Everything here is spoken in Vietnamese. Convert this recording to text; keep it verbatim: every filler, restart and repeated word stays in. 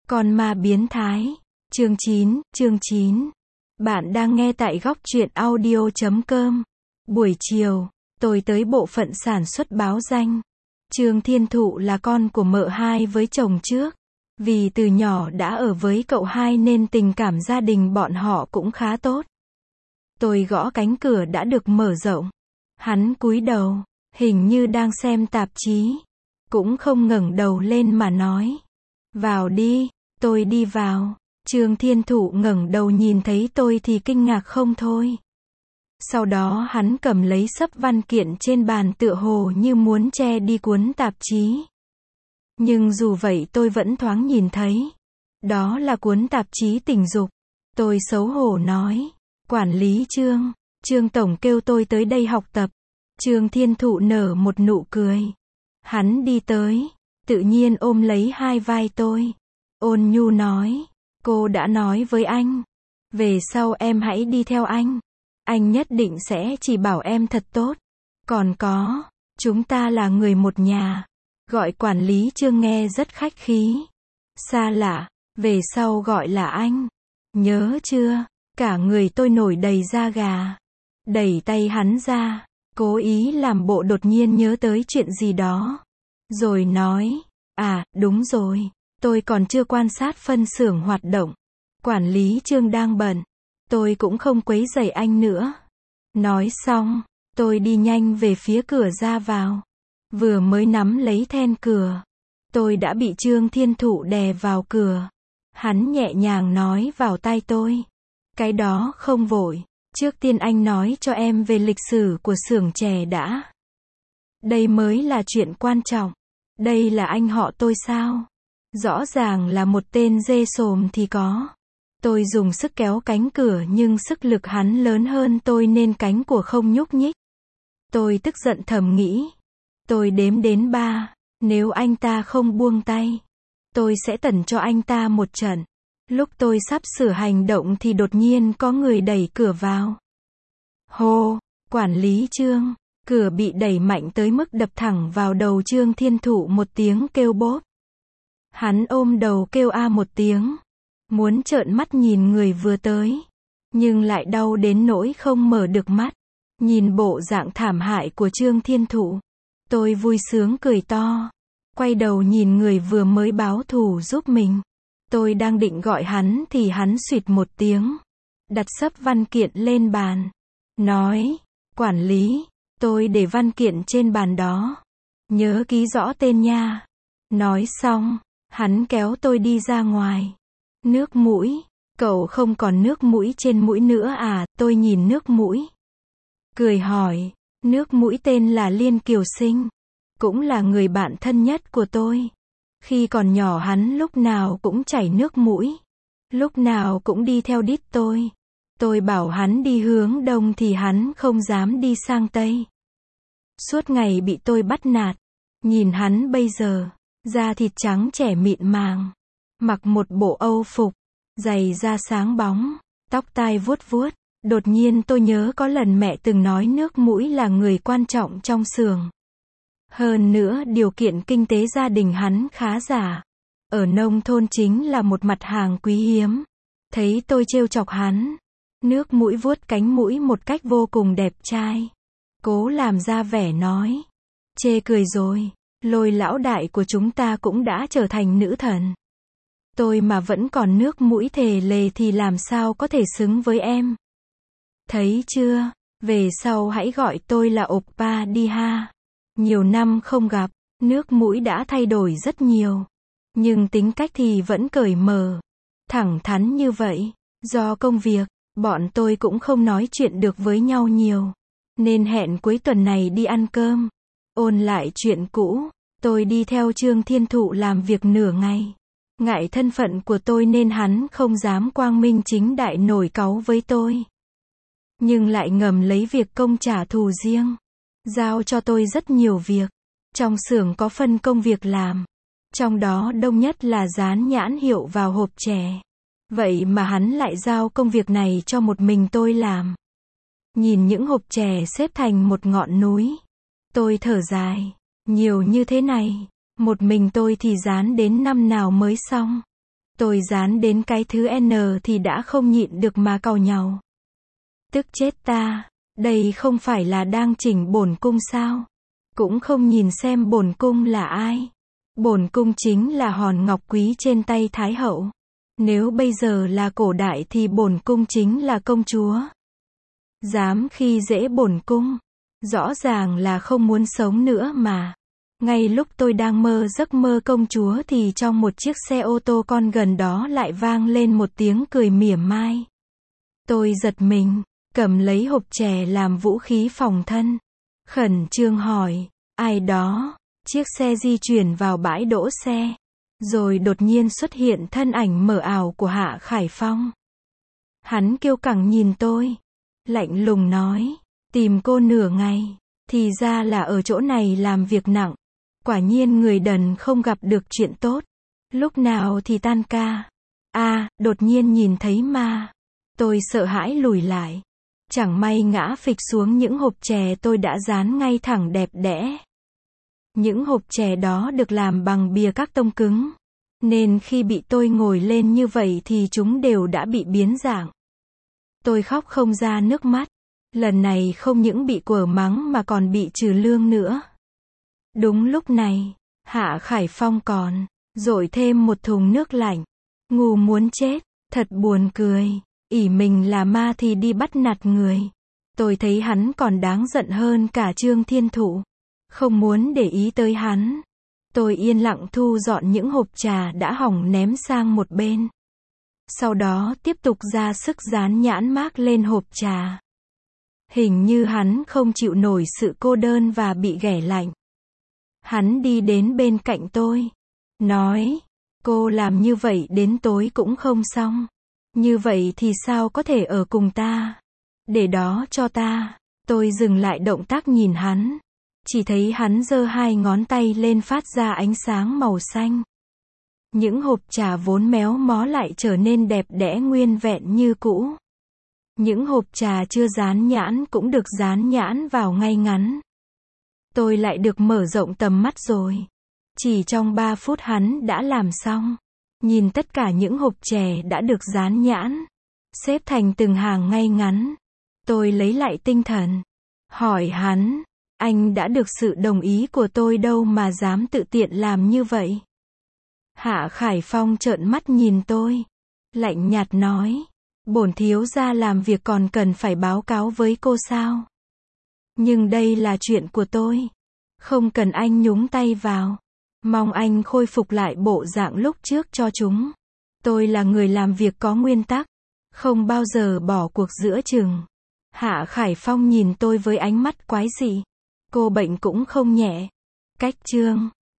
Con ma biến thái. Chương chín, chương chín. Bạn đang nghe tại góc truyện audio chấm com. Buổi chiều, tôi tới bộ phận sản xuất báo danh. Trương Thiên Thụ là con của mợ hai với chồng trước. Vì từ nhỏ đã ở với cậu hai nên tình cảm gia đình bọn họ cũng khá tốt. Tôi gõ cánh cửa đã được mở rộng. Hắn cúi đầu, hình như đang xem tạp chí. Cũng không ngẩng đầu lên mà nói. Vào đi. Tôi đi vào. Trương Thiên Thụ ngẩng đầu nhìn thấy tôi thì kinh ngạc không thôi. Sau đó hắn cầm lấy xấp văn kiện trên bàn tựa hồ như muốn che đi cuốn tạp chí. Nhưng dù vậy tôi vẫn thoáng nhìn thấy. Đó là cuốn tạp chí tình dục. Tôi xấu hổ nói. Quản lý Trương. Trương Tổng kêu tôi tới đây học tập. Trương Thiên Thụ nở một nụ cười. Hắn đi tới. Tự nhiên ôm lấy hai vai tôi. Ôn nhu nói. Cô đã nói với anh. Về sau em hãy đi theo anh. Anh nhất định sẽ chỉ bảo em thật tốt. Còn có. Chúng ta là người một nhà. Gọi quản lý Trương nghe rất khách khí. Xa lạ. Về sau gọi là anh. Nhớ chưa? Cả người tôi nổi đầy da gà. Đẩy tay hắn ra. Cố ý làm bộ đột nhiên nhớ tới chuyện gì đó. Rồi nói. À, đúng rồi. Tôi còn chưa quan sát phân xưởng hoạt động. Quản lý Trương đang bận. Tôi cũng không quấy rầy anh nữa. Nói xong, tôi đi nhanh về phía cửa ra vào. Vừa mới nắm lấy then cửa, tôi đã bị Trương Thiên Thụ đè vào cửa. Hắn nhẹ nhàng nói vào tai tôi. Cái đó không vội. Trước tiên anh nói cho em về lịch sử của xưởng chè đã. Đây mới là chuyện quan trọng. Đây là anh họ tôi sao? Rõ ràng là một tên dê sồm thì có. Tôi dùng sức kéo cánh cửa nhưng sức lực hắn lớn hơn tôi nên cánh của không nhúc nhích. Tôi tức giận thầm nghĩ. Tôi đếm đến ba. Nếu anh ta không buông tay, tôi sẽ tẩn cho anh ta một trận. Lúc tôi sắp sửa hành động thì đột nhiên có người đẩy cửa vào. Hô, quản lý Trương. Cửa bị đẩy mạnh tới mức đập thẳng vào đầu Trương Thiên Thụ một tiếng kêu bốp. Hắn ôm đầu kêu a một tiếng. Muốn trợn mắt nhìn người vừa tới. Nhưng lại đau đến nỗi không mở được mắt. Nhìn bộ dạng thảm hại của Trương Thiên Thụ. Tôi vui sướng cười to. Quay đầu nhìn người vừa mới báo thù giúp mình. Tôi đang định gọi hắn thì hắn xụt một tiếng. Đặt xấp văn kiện lên bàn. Nói. Quản lý. Tôi để văn kiện trên bàn đó. Nhớ ký rõ tên nha. Nói xong. Hắn kéo tôi đi ra ngoài. Nước mũi. Cậu không còn nước mũi trên mũi nữa à? Tôi nhìn nước mũi. Cười hỏi. Nước mũi tên là Liên Kiều Sinh. Cũng là người bạn thân nhất của tôi. Khi còn nhỏ hắn lúc nào cũng chảy nước mũi. Lúc nào cũng đi theo đít tôi. Tôi bảo hắn đi hướng đông thì hắn không dám đi sang tây. Suốt ngày bị tôi bắt nạt. Nhìn hắn bây giờ. Da thịt trắng trẻ mịn màng. Mặc một bộ âu phục. Giày da sáng bóng. Tóc tai vuốt vuốt. Đột nhiên tôi nhớ có lần mẹ từng nói nước mũi là người quan trọng trong xưởng. Hơn nữa điều kiện kinh tế gia đình hắn khá giả. Ở nông thôn chính là một mặt hàng quý hiếm. Thấy tôi trêu chọc hắn. Nước mũi vuốt cánh mũi một cách vô cùng đẹp trai. Cố làm ra vẻ nói. Chê cười rồi. Lôi lão đại của chúng ta cũng đã trở thành nữ thần. Tôi mà vẫn còn nước mũi thề lề thì làm sao có thể xứng với em. Thấy chưa? Về sau hãy gọi tôi là oppa đi ha. Nhiều năm không gặp, nước mũi đã thay đổi rất nhiều. Nhưng tính cách thì vẫn cởi mở. Thẳng thắn như vậy. Do công việc, bọn tôi cũng không nói chuyện được với nhau nhiều. Nên hẹn cuối tuần này đi ăn cơm. Ôn lại chuyện cũ. Tôi đi theo Trương Thiên Thụ làm việc nửa ngày. Ngại thân phận của tôi nên hắn không dám quang minh chính đại nổi cáu với tôi. Nhưng lại ngầm lấy việc công trả thù riêng. Giao cho tôi rất nhiều việc. Trong xưởng có phân công việc làm. Trong đó đông nhất là dán nhãn hiệu vào hộp chè. Vậy mà hắn lại giao công việc này cho một mình tôi làm. Nhìn những hộp chè xếp thành một ngọn núi. Tôi thở dài. Nhiều như thế này. Một mình tôi thì dán đến năm nào mới xong. Tôi dán đến cái thứ N thì đã không nhịn được mà càu nhàu. Tức chết ta, đây không phải là đang chỉnh bổn cung sao? Cũng không nhìn xem bổn cung là ai. Bổn cung chính là hòn ngọc quý trên tay Thái hậu. Nếu bây giờ là cổ đại thì bổn cung chính là công chúa. Dám khi dễ bổn cung, rõ ràng là không muốn sống nữa mà. Ngay lúc tôi đang mơ giấc mơ công chúa thì trong một chiếc xe ô tô con gần đó lại vang lên một tiếng cười mỉa mai. Tôi giật mình, cầm lấy hộp chè làm vũ khí phòng thân. Khẩn trương hỏi, ai đó? Chiếc xe di chuyển vào bãi đỗ xe. Rồi đột nhiên xuất hiện thân ảnh mờ ảo của Hạ Khải Phong. Hắn kiêu căng nhìn tôi. Lạnh lùng nói, tìm cô nửa ngày. Thì ra là ở chỗ này làm việc nặng. Quả nhiên người đần không gặp được chuyện tốt. Lúc nào thì tan ca. À, đột nhiên nhìn thấy ma. Tôi sợ hãi lùi lại. Chẳng may ngã phịch xuống những hộp chè tôi đã dán ngay thẳng đẹp đẽ. Những hộp chè đó được làm bằng bìa các tông cứng. Nên khi bị tôi ngồi lên như vậy thì chúng đều đã bị biến dạng. Tôi khóc không ra nước mắt. Lần này không những bị quở mắng mà còn bị trừ lương nữa. Đúng lúc này, Hạ Khải Phong còn dội thêm một thùng nước lạnh. Ngu muốn chết, thật buồn cười. Ỷ mình là ma thì đi bắt nạt người. Tôi thấy hắn còn đáng giận hơn cả Trương Thiên Thụ. Không muốn để ý tới hắn. Tôi yên lặng thu dọn những hộp trà đã hỏng ném sang một bên. Sau đó tiếp tục ra sức dán nhãn mác lên hộp trà. Hình như hắn không chịu nổi sự cô đơn và bị ghẻ lạnh. Hắn đi đến bên cạnh tôi. Nói, cô làm như vậy đến tối cũng không xong. Như vậy thì sao có thể ở cùng ta? Để đó cho ta. Tôi dừng lại động tác nhìn hắn. Chỉ thấy hắn giơ hai ngón tay lên phát ra ánh sáng màu xanh. Những hộp trà vốn méo mó lại trở nên đẹp đẽ nguyên vẹn như cũ. Những hộp trà chưa dán nhãn cũng được dán nhãn vào ngay ngắn. Tôi lại được mở rộng tầm mắt rồi. Chỉ trong ba phút hắn đã làm xong. Nhìn tất cả những hộp chè đã được dán nhãn, xếp thành từng hàng ngay ngắn. Tôi lấy lại tinh thần. Hỏi hắn, anh đã được sự đồng ý của tôi đâu mà dám tự tiện làm như vậy? Hạ Khải Phong trợn mắt nhìn tôi. Lạnh nhạt nói, bổn thiếu gia làm việc còn cần phải báo cáo với cô sao? Nhưng đây là chuyện của tôi. Không cần anh nhúng tay vào. Mong anh khôi phục lại bộ dạng lúc trước cho chúng. Tôi là người làm việc có nguyên tắc. Không bao giờ bỏ cuộc giữa chừng. Hạ Khải Phong nhìn tôi với ánh mắt quái dị. Cô bệnh cũng không nhẹ. Cách chương